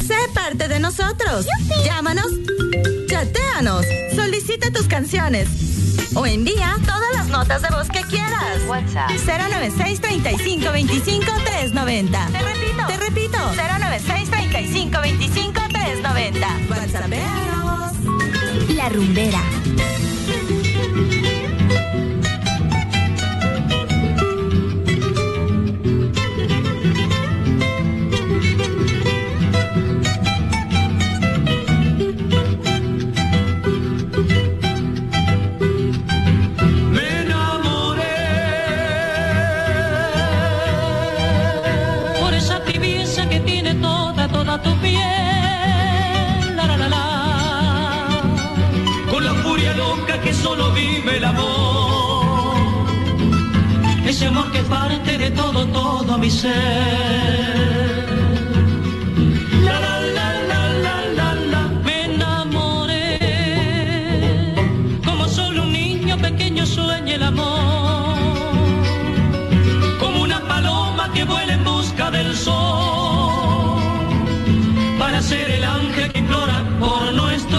Sé parte de nosotros. ¡Yupi! Llámanos, chatéanos, solicita tus canciones o envía todas las notas de voz que quieras. WhatsApp 096-3525-390. Te repito. 096-3525-390. WhatsAppeanos. La Rumbera. Tu piel, la la la la, con la furia loca que solo vive el amor, ese amor que parte de todo, todo mi ser. La la la la la la la, me enamoré, como solo un niño pequeño sueña el amor, como una paloma que vuela en busca del sol. Para ser el ángel que implora por nuestro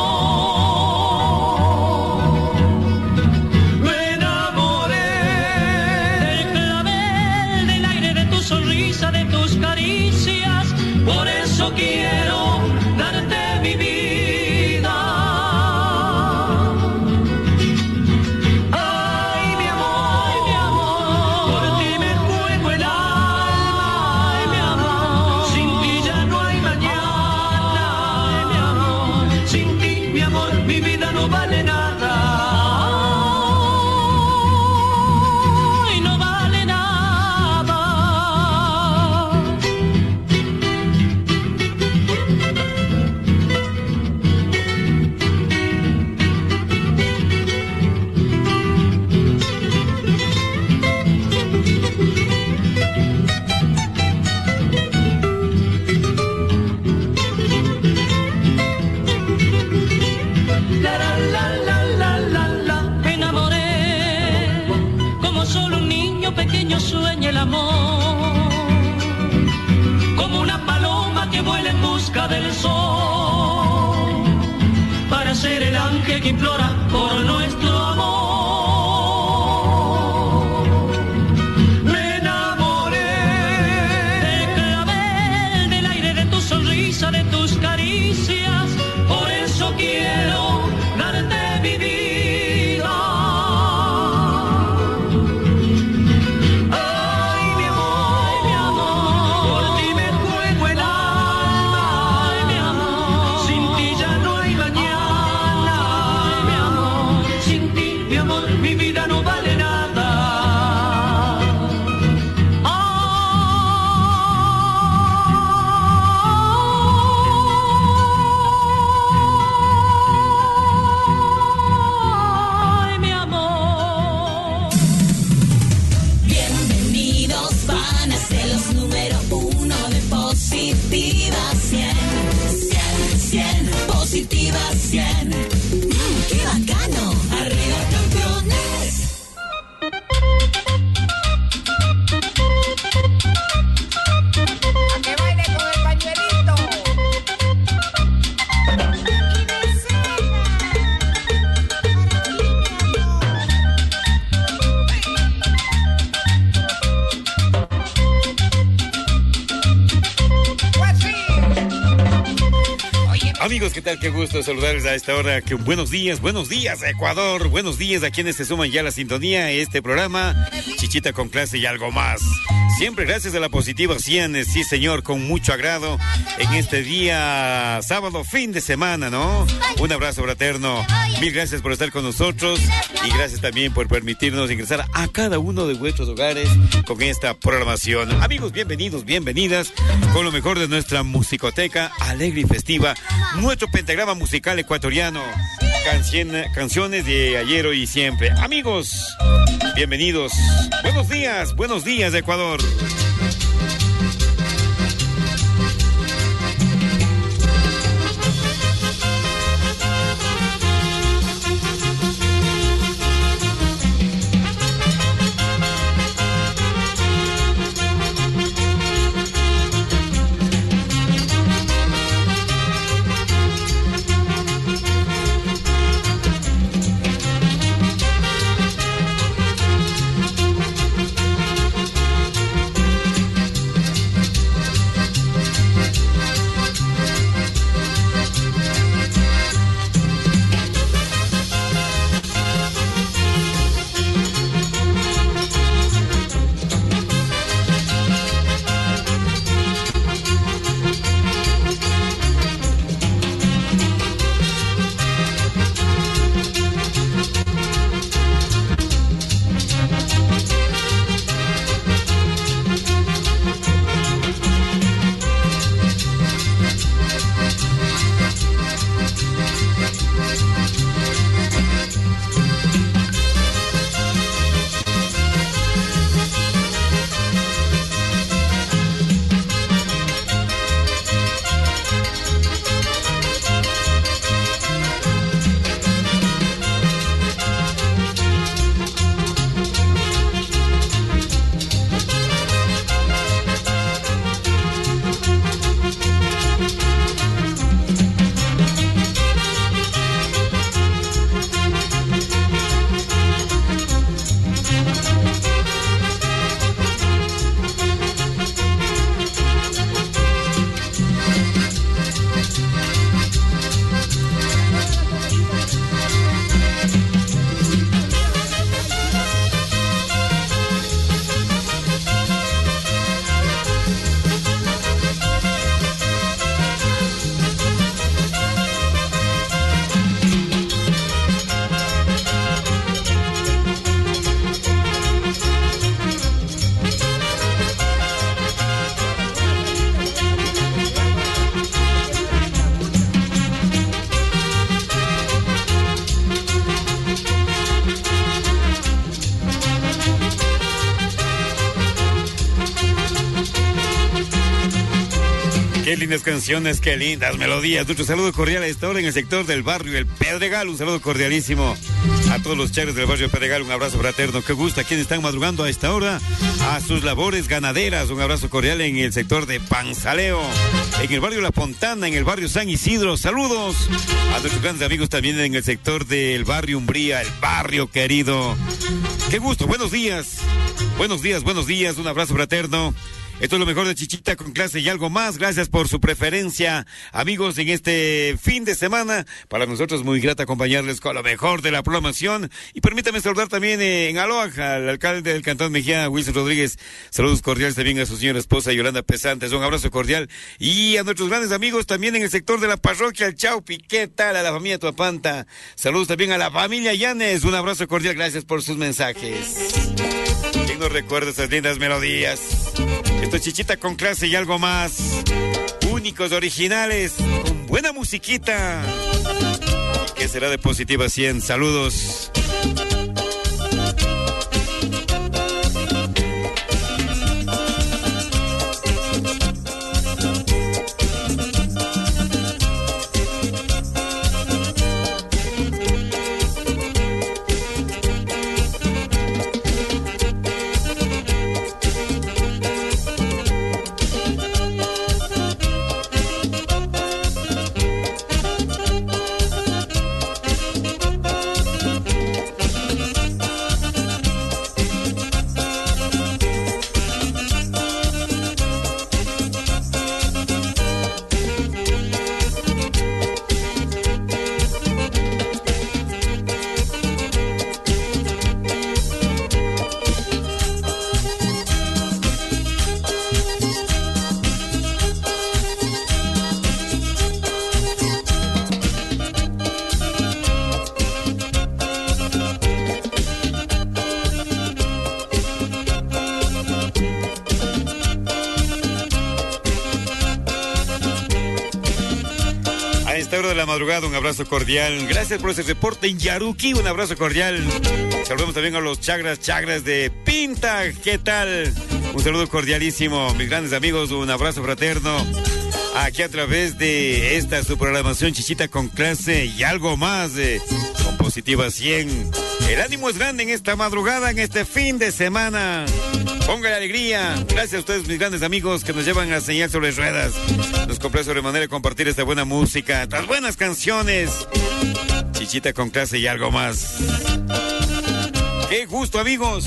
amor. Me enamoré del clavel, del aire, de tu sonrisa, de tus caricias. Por eso quiero darte mi vida. Ay, mi amor, por ti me juego el alma. Ay, mi amor, sin ti ya no hay mañana. Sin ti, mi amor, mi vida no vale nada. Y no vale nada. Pequeño sueña el amor, como una paloma que vuela en busca del sol, para ser el ángel que implora por nuestro amor. Me enamoré del clavel, del aire, de tu sonrisa, de tus caricias. Por eso quiero darte mi vida. Positiva 100. ¡Qué bacano! ¡Arriba, campeones! ¡A que baile con el pañuelito! Amigos, ¿qué tal? Qué gusto saludarles a esta hora. Que buenos días Ecuador, buenos días a quienes se suman ya a la sintonía, este programa, Chichita con clase y algo más. Siempre gracias a la Positiva 100, sí señor, con mucho agrado en este día sábado, fin de semana, ¿no? Un abrazo fraterno, mil gracias por estar con nosotros y gracias también por permitirnos ingresar a cada uno de vuestros hogares con esta programación. Amigos, bienvenidos, bienvenidas con lo mejor de nuestra musicoteca alegre y festiva, nuestro pentagrama musical ecuatoriano, canciones de ayer, hoy y siempre. Amigos, bienvenidos, buenos días Ecuador. Qué lindas canciones, qué lindas melodías. Nuestro saludo cordial a esta hora en el sector del barrio El Pedregal. Un saludo cordialísimo a todos los chagres del barrio El Pedregal. Un abrazo fraterno. Qué gusto a quienes están madrugando a esta hora a sus labores ganaderas. Un abrazo cordial en el sector de Panzaleo, en el barrio La Fontana, en el barrio San Isidro. Saludos a nuestros grandes amigos también en el sector del barrio Umbría, el barrio querido. Qué gusto. Buenos días. Buenos días, buenos días. Un abrazo fraterno. Esto es lo mejor de Chichita con clase y algo más. Gracias por su preferencia, amigos, en este fin de semana. Para nosotros muy grata acompañarles con lo mejor de la programación. Y permítame saludar también en Aloha al alcalde del Cantón Mejía, Wilson Rodríguez. Saludos cordiales también a su señora esposa, Yolanda Pesantes. Un abrazo cordial. Y a nuestros grandes amigos también en el sector de la parroquia, el Chaupi. ¿Qué tal? A la familia Tuapanta. Saludos también a la familia Llanes. Un abrazo cordial. Gracias por sus mensajes. ¿Quién nos recuerda esas lindas melodías? Esto es Chichita con clase y algo más. Únicos, originales, con buena musiquita. Que será de Positiva 100. Saludos. Madrugada, un abrazo cordial. Gracias por ese reporte en Yaruki, un abrazo cordial. Saludamos también a los chagras de Pinta. ¿Qué tal? Un saludo cordialísimo, mis grandes amigos, un abrazo fraterno. Aquí a través de esta su programación Chichita con clase y algo más, con Positiva 100. El ánimo es grande en esta madrugada, en este fin de semana. Póngale alegría. Gracias a ustedes, mis grandes amigos, que nos llevan a señal sobre ruedas. Nos complace sobremanera de compartir esta buena música, estas buenas canciones. Chichita con clase y algo más. ¡Qué gusto, amigos!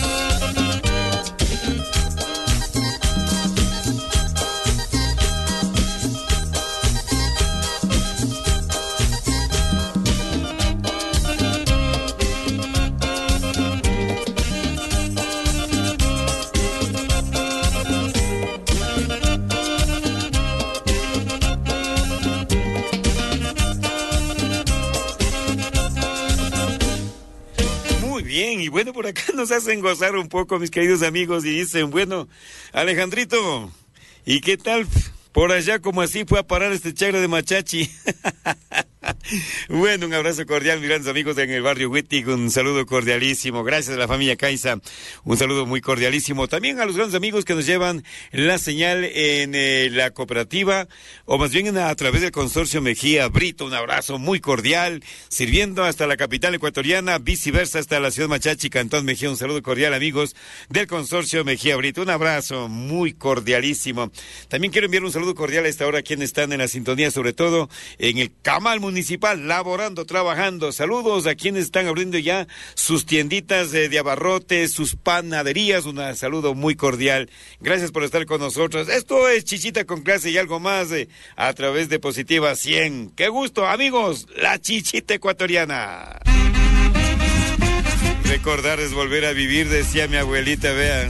Y bueno, por acá nos hacen gozar un poco, mis queridos amigos, y dicen, bueno, Alejandrito, ¿y qué tal por allá como así fue a parar este chagre de Machachi? Bueno, un abrazo cordial, mis grandes amigos en el barrio Huitig, un saludo cordialísimo, gracias a la familia Caiza, un saludo muy cordialísimo, también a los grandes amigos que nos llevan la señal en la cooperativa, o más bien a través del consorcio Mejía Brito, un abrazo muy cordial, sirviendo hasta la capital ecuatoriana, viceversa hasta la ciudad Machachi, Cantón Mejía, un saludo cordial, amigos del consorcio Mejía Brito, un abrazo muy cordialísimo. También quiero enviar un saludo cordial a esta hora a quienes están en la sintonía, sobre todo en el Camal Municipal, laborando, trabajando. Saludos a quienes están abriendo ya sus tienditas de abarrotes, sus panaderías. Un saludo muy cordial. Gracias por estar con nosotros. Esto es Chichita con clase y algo más a través de Positiva 100. ¡Qué gusto, amigos! La Chichita ecuatoriana. Recordar es volver a vivir, decía mi abuelita, vean.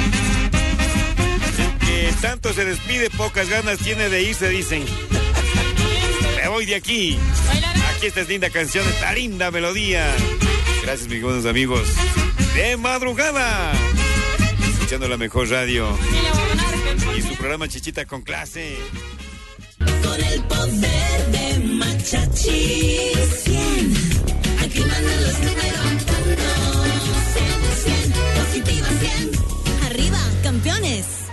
Que tanto se despide, pocas ganas tiene de irse, dicen. Me voy de aquí. Aquí esta es linda canción, esta linda melodía. Gracias, mis buenos amigos. De madrugada, escuchando la mejor radio y su programa Chichita con clase. Con el poder de Machachi 100. Aquí mandan los números 100, 100, Positiva 100. Arriba, campeones.